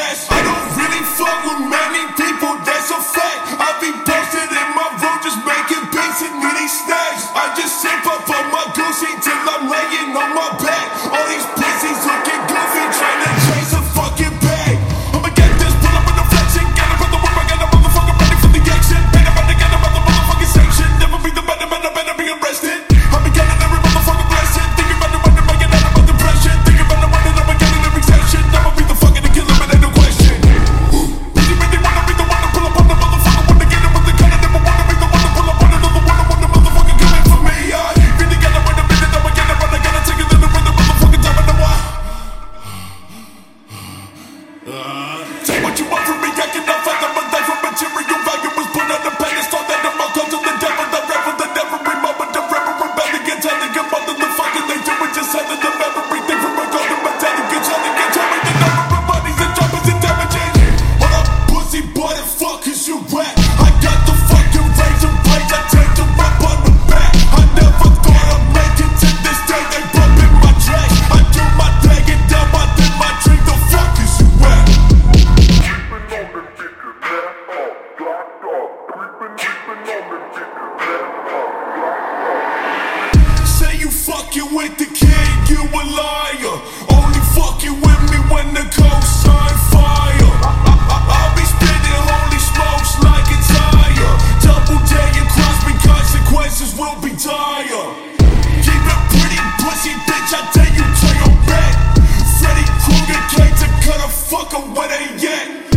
rest. I don't really fuck with many people, that's a fact. I be posted in my room just making beats and eating snacks. I just sip up on my goosey till I'm laying on my back. All these pussies looking goofy trying to chase a fucking bag. I'ma get this, pull up in the flexion, get up in the room, I got a motherfucker ready for the action. Ain't about to get up on the motherfucking section. Never be the better, better be arrested. I be getting every motherfucking blessing. Thinking about the one that might get out of my depression. Thinking about the one that I'ma get in every session. I'ma be the fucking killer, but ain't no question. Really, really wanna be the one to pull up on the motherfucker, wanna get him with the gun, and never wanna be the one to pull up on another one. I want the motherfucker coming for me. I really gotta wait a minute, I'ma get it, but I gotta take it to the motherfucking time. I know why. Take what you want from me, I cannot find them, but life from material value was put on the pedestal. That I'm all close to the devil, the rebel, the every moment, the rebel, rebelling, get telling them what the fucking they do, it just having them everything from a golden metallic, get telling, get telling the number of bodies and jumpers and damages. What up, pussy boy, the fuck is you at? I got the fucking razor blades, I take the rap on the back. I never thought I'd make it to this day, they bumping my track. I do my thing and down my thing, my dream, the fuck is you at? Say you fucking with the king, you a liar. Only fucking with me when the coast's on fire. I'll be spitting holy smokes like it's higher. Double day and cross me, consequences will be dire. Keep it pretty pussy, bitch, I tell you, turn your back. Freddy Krueger came to cut a fucker where they at.